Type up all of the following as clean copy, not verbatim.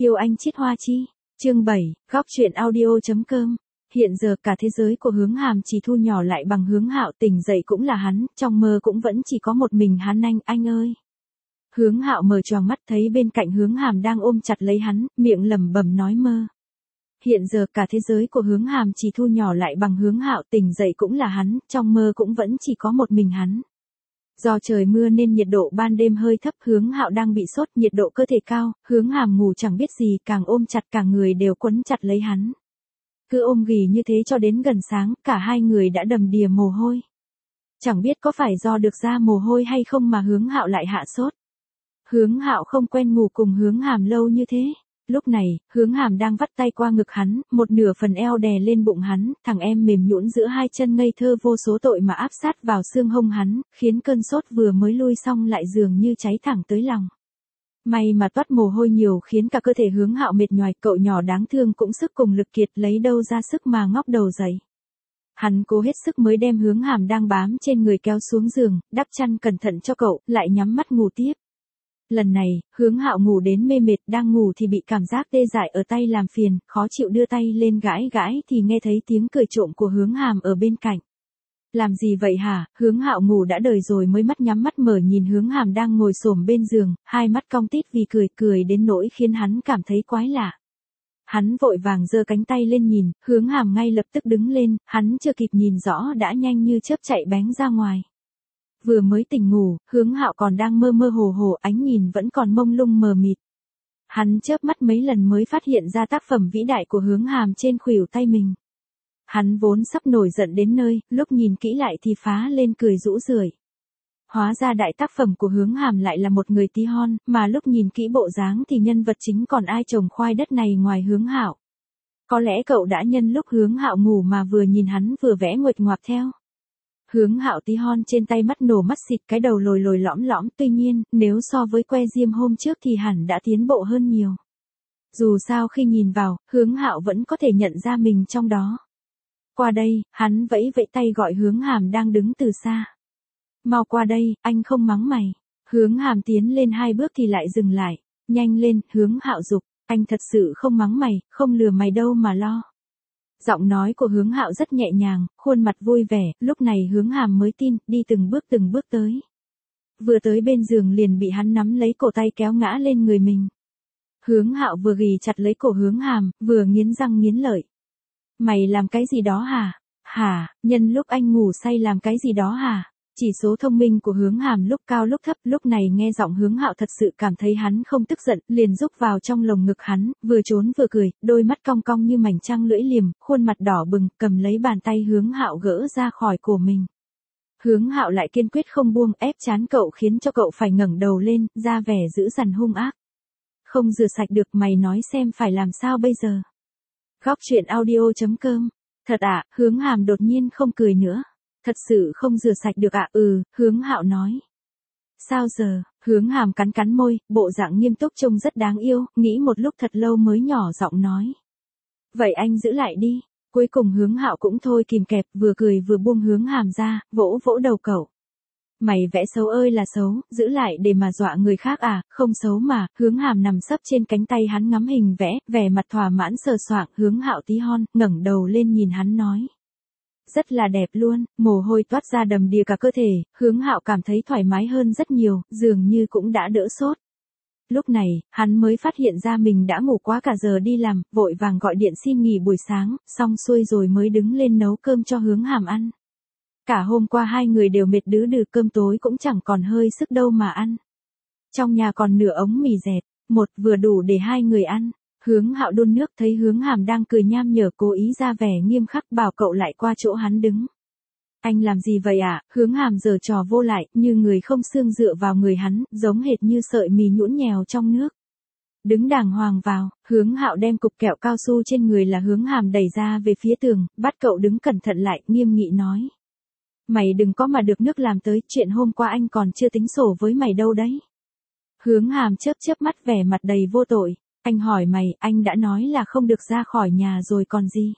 Yêu anh chiết hoa chi. Chương 7, góc truyện audio.com. Hiện giờ cả thế giới của Hướng Hàm chỉ thu nhỏ lại bằng Hướng Hạo, tỉnh dậy cũng là hắn, trong mơ cũng vẫn chỉ có một mình hắn. Anh ơi. Hướng Hạo mở choàng mắt thấy bên cạnh Hướng Hàm đang ôm chặt lấy hắn, miệng lẩm bẩm nói mơ. Hiện giờ cả thế giới của Hướng Hàm chỉ thu nhỏ lại bằng Hướng Hạo, tỉnh dậy cũng là hắn, trong mơ cũng vẫn chỉ có một mình hắn. Do trời mưa nên nhiệt độ ban đêm hơi thấp, Hướng Hạo đang bị sốt, nhiệt độ cơ thể cao, Hướng Hàm ngủ chẳng biết gì, càng ôm chặt cả người đều quấn chặt lấy hắn. Cứ ôm ghì như thế cho đến gần sáng, cả hai người đã đầm đìa mồ hôi. Chẳng biết có phải do được ra mồ hôi hay không mà Hướng Hạo lại hạ sốt. Hướng Hạo không quen ngủ cùng Hướng Hàm lâu như thế. Lúc này, Hướng Hàm đang vắt tay qua ngực hắn, một nửa phần eo đè lên bụng hắn, thằng em mềm nhũn giữa hai chân ngây thơ vô số tội mà áp sát vào xương hông hắn, khiến cơn sốt vừa mới lui xong lại dường như cháy thẳng tới lòng. May mà toát mồ hôi nhiều khiến cả cơ thể Hướng Hạo mệt nhoài, cậu nhỏ đáng thương cũng sức cùng lực kiệt, lấy đâu ra sức mà ngóc đầu dậy. Hắn cố hết sức mới đem Hướng Hàm đang bám trên người kéo xuống giường, đắp chăn cẩn thận cho cậu, lại nhắm mắt ngủ tiếp. Lần này, Hướng Hạo ngủ đến mê mệt, đang ngủ thì bị cảm giác tê dại ở tay làm phiền, khó chịu đưa tay lên gãi gãi thì nghe thấy tiếng cười trộm của Hướng Hàm ở bên cạnh. Làm gì vậy hả? Hướng Hạo ngủ đã đời rồi mới mắt nhắm mắt mở nhìn Hướng Hàm đang ngồi xổm bên giường, hai mắt cong tít vì cười đến nỗi khiến hắn cảm thấy quái lạ. Hắn vội vàng giơ cánh tay lên nhìn, Hướng Hàm ngay lập tức đứng lên, hắn chưa kịp nhìn rõ đã nhanh như chớp chạy bén ra ngoài. Vừa mới tỉnh ngủ, Hướng Hạo còn đang mơ mơ hồ hồ, ánh nhìn vẫn còn mông lung mờ mịt. Hắn chớp mắt mấy lần mới phát hiện ra tác phẩm vĩ đại của Hướng Hàm trên khuỷu tay mình. Hắn vốn sắp nổi giận đến nơi, lúc nhìn kỹ lại thì phá lên cười rũ rượi. Hóa ra đại tác phẩm của Hướng Hàm lại là một người tí hon, mà lúc nhìn kỹ bộ dáng thì nhân vật chính còn ai trồng khoai đất này ngoài Hướng Hạo. Có lẽ cậu đã nhân lúc Hướng Hạo ngủ mà vừa nhìn hắn vừa vẽ nguệch ngoạc theo. Hướng Hạo tí hon trên tay mắt nổ mắt xịt, cái đầu lồi lõm, tuy nhiên, nếu so với que diêm hôm trước thì hẳn đã tiến bộ hơn nhiều. Dù sao khi nhìn vào, Hướng Hạo vẫn có thể nhận ra mình trong đó. Qua đây, hắn vẫy tay gọi Hướng Hàm đang đứng từ xa. Mau qua đây, anh không mắng mày. Hướng Hàm tiến lên hai bước thì lại dừng lại. Nhanh lên, Hướng Hạo giục, anh thật sự không mắng mày, không lừa mày đâu mà lo. Giọng nói của Hướng Hạo rất nhẹ nhàng, khuôn mặt vui vẻ, lúc này Hướng Hàm mới tin, đi từng bước tới. Vừa tới bên giường liền bị hắn nắm lấy cổ tay kéo ngã lên người mình. Hướng Hạo vừa ghì chặt lấy cổ Hướng Hàm, vừa nghiến răng nghiến lợi. Mày làm cái gì đó hả? Hả, nhân lúc anh ngủ say làm cái gì đó hả? Chỉ số thông minh của Hướng Hàm lúc cao lúc thấp, lúc này nghe giọng Hướng Hạo thật sự cảm thấy hắn không tức giận, liền rúc vào trong lồng ngực hắn, vừa trốn vừa cười, đôi mắt cong cong như mảnh trăng lưỡi liềm, khuôn mặt đỏ bừng, cầm lấy bàn tay Hướng Hạo gỡ ra khỏi cổ mình. Hướng Hạo lại kiên quyết không buông, ép chán cậu khiến cho cậu phải ngẩng đầu lên, ra vẻ dữ dằn hung ác. Không rửa sạch được, mày nói xem phải làm sao bây giờ? Góc truyện audio.com. Thật ạ, Hướng Hàm đột nhiên không cười nữa. Thật sự không rửa sạch được ạ? Hướng Hạo nói. Sao giờ? Hướng Hàm cắn môi, bộ dạng nghiêm túc trông rất đáng yêu, nghĩ một lúc thật lâu mới nhỏ giọng nói. Vậy anh giữ lại đi. Cuối cùng Hướng Hạo cũng thôi kìm kẹp, vừa cười vừa buông Hướng Hàm ra, vỗ đầu cậu. Mày vẽ xấu ơi là xấu, giữ lại để mà dọa người khác à? Không xấu mà. Hướng Hàm nằm sấp trên cánh tay hắn ngắm hình vẽ, vẻ mặt thỏa mãn sờ soạng. Hướng Hạo tí hon, ngẩng đầu lên nhìn hắn nói. Rất là đẹp luôn, mồ hôi toát ra đầm đìa cả cơ thể, Hướng Hạo cảm thấy thoải mái hơn rất nhiều, dường như cũng đã đỡ sốt. Lúc này, hắn mới phát hiện ra mình đã ngủ quá cả giờ đi làm, vội vàng gọi điện xin nghỉ buổi sáng, xong xuôi rồi mới đứng lên nấu cơm cho Hướng Hàm ăn. Cả hôm qua hai người đều mệt đứ đừ, cơm tối cũng chẳng còn hơi sức đâu mà ăn. Trong nhà còn nửa ống mì dẹt, một vừa đủ để hai người ăn. Hướng Hạo đun nước thấy Hướng Hàm đang cười nham nhở cố ý ra vẻ nghiêm khắc bảo cậu lại qua chỗ hắn đứng. Anh làm gì vậy ạ? Hướng Hàm giở trò vô lại, như người không xương dựa vào người hắn, giống hệt như sợi mì nhũn nhèo trong nước. Đứng đàng hoàng vào, Hướng Hạo đem cục kẹo cao su trên người là Hướng Hàm đẩy ra về phía tường, bắt cậu đứng cẩn thận lại, nghiêm nghị nói. Mày đừng có mà được nước làm tới, chuyện hôm qua anh còn chưa tính sổ với mày đâu đấy. Hướng Hàm chớp mắt vẻ mặt đầy vô tội. Anh hỏi mày, anh đã nói là không được ra khỏi nhà rồi còn gì.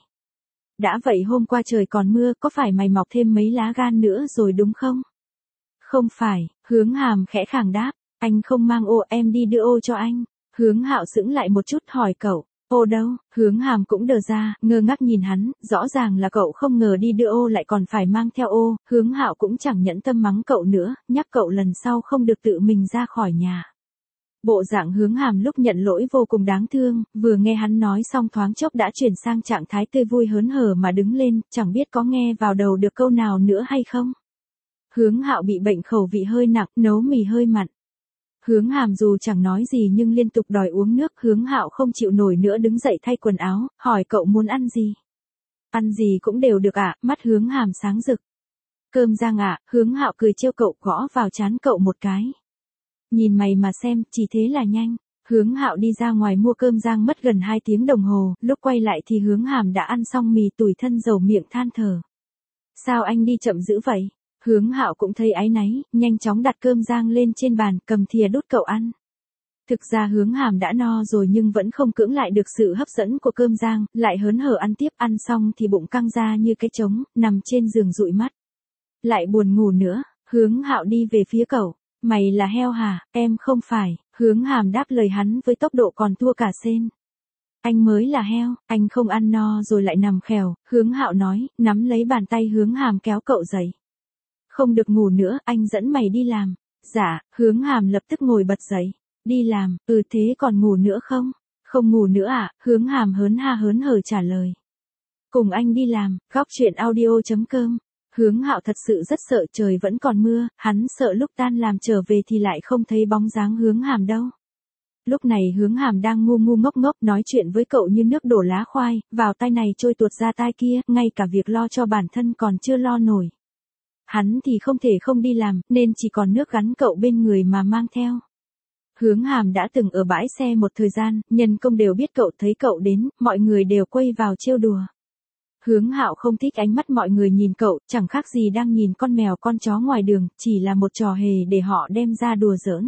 Đã vậy hôm qua trời còn mưa, có phải mày mọc thêm mấy lá gan nữa rồi đúng không? Không phải, Hướng Hàm khẽ khàng đáp, anh không mang ô, em đi đưa ô cho anh. Hướng Hạo sững lại một chút hỏi cậu, ô đâu, Hướng Hàm cũng đờ ra, ngơ ngác nhìn hắn, rõ ràng là cậu không ngờ đi đưa ô lại còn phải mang theo ô, Hướng Hạo cũng chẳng nhẫn tâm mắng cậu nữa, nhắc cậu lần sau không được tự mình ra khỏi nhà. Bộ dạng Hướng Hàm lúc nhận lỗi vô cùng đáng thương, vừa nghe hắn nói xong thoáng chốc đã chuyển sang trạng thái tươi vui hớn hở mà đứng lên, chẳng biết có nghe vào đầu được câu nào nữa hay không. Hướng Hạo bị bệnh khẩu vị hơi nặng, nấu mì hơi mặn. Hướng Hàm dù chẳng nói gì nhưng liên tục đòi uống nước, Hướng Hạo không chịu nổi nữa đứng dậy thay quần áo, hỏi cậu muốn ăn gì. Ăn gì cũng đều được ạ, mắt Hướng Hàm sáng rực. Cơm rang ạ, Hướng Hạo cười trêu cậu, gõ vào trán cậu một cái. Nhìn mày mà xem, chỉ thế là nhanh. Hướng Hạo đi ra ngoài mua cơm rang mất gần 2 tiếng đồng hồ, lúc quay lại thì Hướng Hàm đã ăn xong mì tủi thân dầu miệng than thở. Sao anh đi chậm dữ vậy? Hướng Hạo cũng thấy áy náy, nhanh chóng đặt cơm rang lên trên bàn, cầm thìa đút cậu ăn. Thực ra Hướng Hàm đã no rồi nhưng vẫn không cưỡng lại được sự hấp dẫn của cơm rang, lại hớn hở ăn tiếp, ăn xong thì bụng căng ra như cái trống, nằm trên giường dụi mắt. Lại buồn ngủ nữa, Hướng Hạo đi về phía cậu. Mày là heo hả? Em không phải, Hướng Hàm đáp lời hắn với tốc độ còn thua cả sên. Anh mới là heo, anh không ăn no rồi lại nằm khèo, Hướng Hạo nói, nắm lấy bàn tay Hướng Hàm kéo cậu dậy. Không được ngủ nữa, anh dẫn mày đi làm. Dạ, Hướng Hàm lập tức ngồi bật dậy. Đi làm, thế còn ngủ nữa không? Không ngủ nữa à? Hướng Hàm hớn hở trả lời. Cùng anh đi làm, góc chuyện audio.com. Hướng Hạo thật sự rất sợ, trời vẫn còn mưa, hắn sợ lúc tan làm trở về thì lại không thấy bóng dáng Hướng Hàm đâu. Lúc này Hướng Hàm đang ngu ngốc ngốc nói chuyện với cậu như nước đổ lá khoai, vào tai này trôi tuột ra tai kia, ngay cả việc lo cho bản thân còn chưa lo nổi. Hắn thì không thể không đi làm, nên chỉ còn nước gắn cậu bên người mà mang theo. Hướng Hàm đã từng ở bãi xe một thời gian, nhân công đều biết cậu, thấy cậu đến, mọi người đều quay vào trêu đùa. Hướng Hạo không thích ánh mắt mọi người nhìn cậu, chẳng khác gì đang nhìn con mèo con chó ngoài đường, chỉ là một trò hề để họ đem ra đùa giỡn.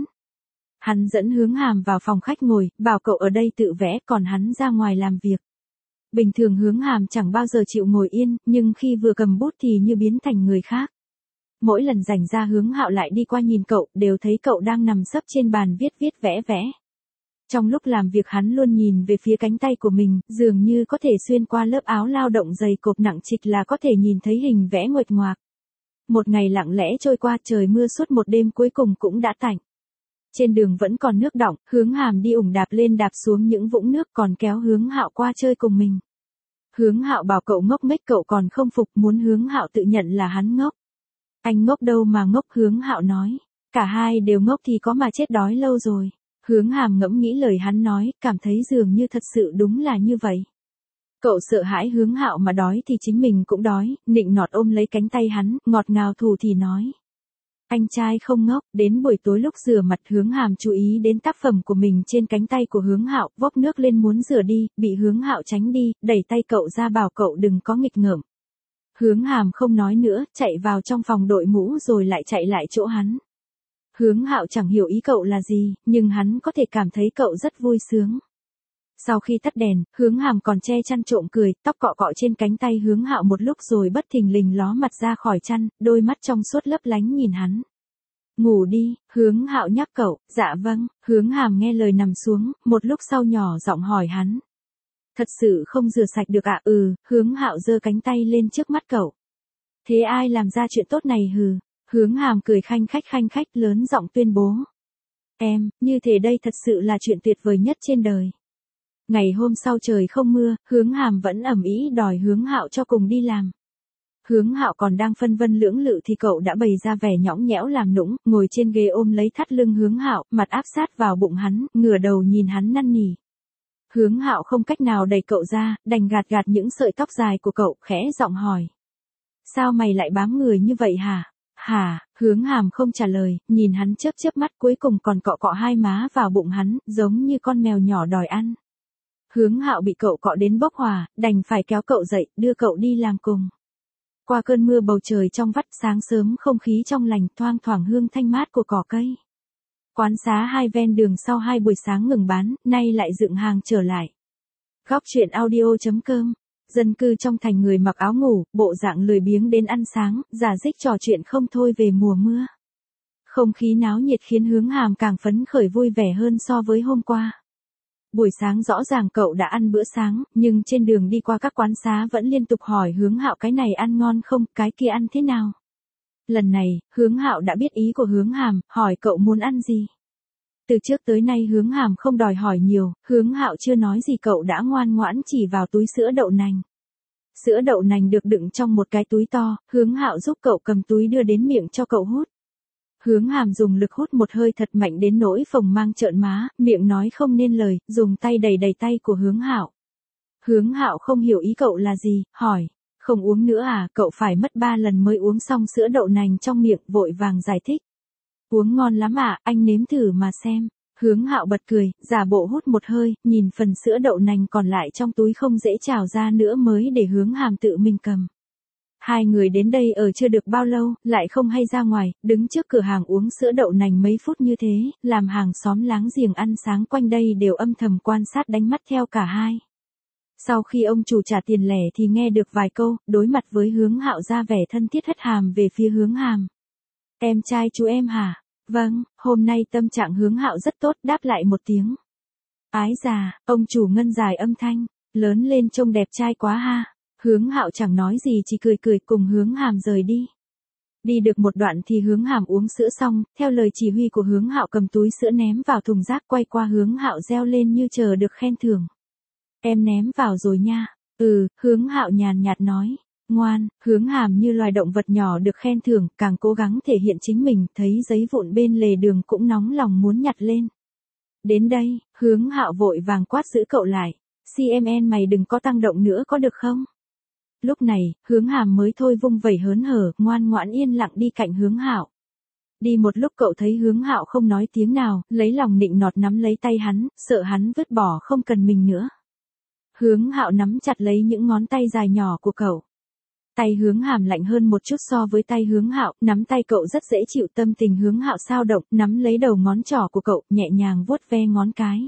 Hắn dẫn Hướng Hàm vào phòng khách ngồi, bảo cậu ở đây tự vẽ, còn hắn ra ngoài làm việc. Bình thường Hướng Hàm chẳng bao giờ chịu ngồi yên, nhưng khi vừa cầm bút thì như biến thành người khác. Mỗi lần rảnh ra Hướng Hạo lại đi qua nhìn cậu, đều thấy cậu đang nằm sấp trên bàn viết vẽ. Trong lúc làm việc hắn luôn nhìn về phía cánh tay của mình, dường như có thể xuyên qua lớp áo lao động dày cộp nặng trịch là có thể nhìn thấy hình vẽ nguệch ngoạc. Một ngày lặng lẽ trôi qua, trời mưa suốt một đêm cuối cùng cũng đã tạnh. Trên đường vẫn còn nước đọng, Hướng Hàm đi ủng đạp lên đạp xuống những vũng nước, còn kéo Hướng Hạo qua chơi cùng mình. Hướng Hạo bảo cậu ngốc nghếch, cậu còn không phục, muốn Hướng Hạo tự nhận là hắn ngốc. Anh ngốc đâu mà ngốc, Hướng Hạo nói. Cả hai đều ngốc thì có mà chết đói lâu rồi. Hướng Hàm ngẫm nghĩ lời hắn nói, cảm thấy dường như thật sự đúng là như vậy. Cậu sợ hãi Hướng Hạo mà đói thì chính mình cũng đói, nịnh nọt ôm lấy cánh tay hắn, ngọt ngào thủ thì nói. Anh trai không ngốc. Đến buổi tối lúc rửa mặt, Hướng Hàm chú ý đến tác phẩm của mình trên cánh tay của Hướng Hạo, vốc nước lên muốn rửa đi, bị Hướng Hạo tránh đi, đẩy tay cậu ra bảo cậu đừng có nghịch ngợm. Hướng Hàm không nói nữa, chạy vào trong phòng đội mũ rồi lại chạy lại chỗ hắn. Hướng Hạo chẳng hiểu ý cậu là gì, nhưng hắn có thể cảm thấy cậu rất vui sướng. Sau khi tắt đèn, Hướng Hàm còn che chăn trộm cười, tóc cọ cọ trên cánh tay Hướng Hạo một lúc rồi bất thình lình ló mặt ra khỏi chăn, đôi mắt trong suốt lấp lánh nhìn hắn. Ngủ đi, Hướng Hạo nhắc cậu. Dạ vâng. Hướng Hàm nghe lời nằm xuống, một lúc sau nhỏ giọng hỏi hắn. Thật sự không rửa sạch được ạ? Hướng Hạo giơ cánh tay lên trước mắt cậu. Thế ai làm ra chuyện tốt này hừ? Hướng Hàm cười khanh khách lớn giọng tuyên bố. Em, như thế đây thật sự là chuyện tuyệt vời nhất trên đời. Ngày hôm sau trời không mưa, Hướng Hàm vẫn ầm ĩ đòi Hướng Hạo cho cùng đi làm. Hướng Hạo còn đang phân vân lưỡng lự thì cậu đã bày ra vẻ nhõng nhẽo làm nũng, ngồi trên ghế ôm lấy thắt lưng Hướng Hạo, mặt áp sát vào bụng hắn, ngửa đầu nhìn hắn năn nỉ. Hướng Hạo không cách nào đẩy cậu ra, đành gạt những sợi tóc dài của cậu, khẽ giọng hỏi. Sao mày lại bám người như vậy hả? Hả? Hướng Hàm không trả lời, nhìn hắn chớp mắt, cuối cùng còn cọ cọ hai má vào bụng hắn, giống như con mèo nhỏ đòi ăn. Hướng Hạo bị cậu cọ đến bốc hỏa, đành phải kéo cậu dậy, đưa cậu đi làm cùng. Qua cơn mưa bầu trời trong vắt, sáng sớm không khí trong lành, thoang thoảng hương thanh mát của cỏ cây. Quán xá hai ven đường sau 2 buổi sáng ngừng bán, nay lại dựng hàng trở lại. Góc chuyện audio.com. Dân cư trong thành người mặc áo ngủ, bộ dạng lười biếng đến ăn sáng, rả rích trò chuyện không thôi về mùa mưa. Không khí náo nhiệt khiến Hướng Hàm càng phấn khởi vui vẻ hơn so với hôm qua. Buổi sáng rõ ràng cậu đã ăn bữa sáng, nhưng trên đường đi qua các quán xá vẫn liên tục hỏi Hướng Hạo cái này ăn ngon không, cái kia ăn thế nào. Lần này, Hướng Hạo đã biết ý của Hướng Hàm, hỏi cậu muốn ăn gì. Từ trước tới nay Hướng Hàm không đòi hỏi nhiều, Hướng Hạo chưa nói gì cậu đã ngoan ngoãn chỉ vào túi sữa đậu nành. Sữa đậu nành được đựng trong một cái túi to, Hướng Hạo giúp cậu cầm túi đưa đến miệng cho cậu hút. Hướng Hàm dùng lực hút một hơi thật mạnh đến nỗi phồng mang trợn má, miệng nói không nên lời, dùng tay đầy đầy tay của Hướng Hạo. Hướng Hạo không hiểu ý cậu là gì, hỏi, không uống nữa à, cậu phải mất 3 lần mới uống xong sữa đậu nành trong miệng, vội vàng giải thích. Uống ngon lắm à, anh nếm thử mà xem. Hướng Hạo bật cười, giả bộ hút một hơi, nhìn phần sữa đậu nành còn lại trong túi không dễ trào ra nữa mới để Hướng Hàm tự mình cầm. Hai người đến đây ở chưa được bao lâu, lại không hay ra ngoài, đứng trước cửa hàng uống sữa đậu nành mấy phút như thế, làm hàng xóm láng giềng ăn sáng quanh đây đều âm thầm quan sát đánh mắt theo cả hai. Sau khi ông chủ trả tiền lẻ thì nghe được vài câu, đối mặt với Hướng Hạo ra vẻ thân thiết hất hàm về phía Hướng Hàm. Em trai chú em hả? Vâng, hôm nay tâm trạng Hướng Hạo rất tốt, đáp lại một tiếng. Ái già, ông chủ ngân dài âm thanh, lớn lên trông đẹp trai quá ha. Hướng Hạo chẳng nói gì chỉ cười cười cùng Hướng Hàm rời đi. Đi được một đoạn thì Hướng Hàm uống sữa xong, theo lời chỉ huy của Hướng Hạo cầm túi sữa ném vào thùng rác, quay qua Hướng Hạo reo lên như chờ được khen thưởng. Em ném vào rồi nha. Hướng Hạo nhàn nhạt nói. Ngoan, Hướng Hàm như loài động vật nhỏ được khen thưởng, càng cố gắng thể hiện chính mình, thấy giấy vụn bên lề đường cũng nóng lòng muốn nhặt lên. Đến đây, Hướng Hạo vội vàng quát giữ cậu lại. CMN mày đừng có tăng động nữa có được không? Lúc này, Hướng Hàm mới thôi vung vẩy hớn hở, ngoan ngoãn yên lặng đi cạnh Hướng Hạo. Đi một lúc cậu thấy Hướng Hạo không nói tiếng nào, lấy lòng nịnh nọt nắm lấy tay hắn, sợ hắn vứt bỏ không cần mình nữa. Hướng Hạo nắm chặt lấy những ngón tay dài nhỏ của cậu. Tay Hướng Hàm lạnh hơn một chút so với tay Hướng Hạo, nắm tay cậu rất dễ chịu, tâm tình Hướng Hạo dao động, nắm lấy đầu ngón trỏ của cậu, nhẹ nhàng vuốt ve ngón cái.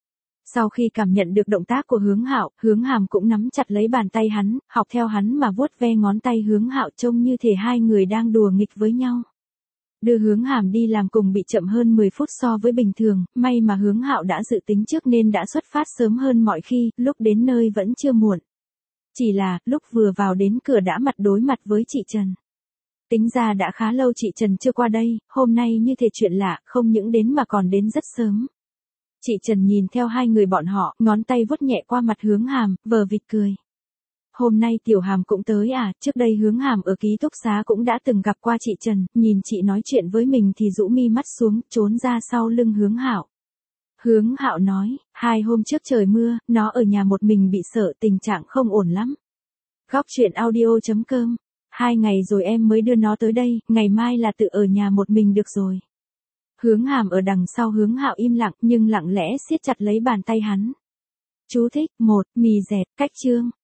Sau khi cảm nhận được động tác của Hướng Hạo, Hướng Hàm cũng nắm chặt lấy bàn tay hắn, học theo hắn mà vuốt ve ngón tay Hướng Hạo, trông như thể hai người đang đùa nghịch với nhau. Đưa Hướng Hàm đi làm cùng bị chậm hơn 10 phút so với bình thường, may mà Hướng Hạo đã dự tính trước nên đã xuất phát sớm hơn mọi khi, lúc đến nơi vẫn chưa muộn. Chỉ là, lúc vừa vào đến cửa đã mặt đối mặt với chị Trần. Tính ra đã khá lâu chị Trần chưa qua đây, hôm nay như thể chuyện lạ, không những đến mà còn đến rất sớm. Chị Trần nhìn theo hai người bọn họ, ngón tay vuốt nhẹ qua mặt Hướng Hàm, vờ vịt cười. Hôm nay Tiểu Hàm cũng tới à, trước đây Hướng Hàm ở ký túc xá cũng đã từng gặp qua chị Trần, nhìn chị nói chuyện với mình thì rũ mi mắt xuống, trốn ra sau lưng Hướng Hạo. Hướng Hạo nói, 2 hôm trước trời mưa, nó ở nhà một mình bị sợ, tình trạng không ổn lắm. Góc truyện audio.com, 2 ngày rồi em mới đưa nó tới đây, ngày mai là tự ở nhà một mình được rồi. Hướng Hàm ở đằng sau Hướng Hạo im lặng nhưng lặng lẽ siết chặt lấy bàn tay hắn. Chú thích, 1, mì dẹt, cách chương.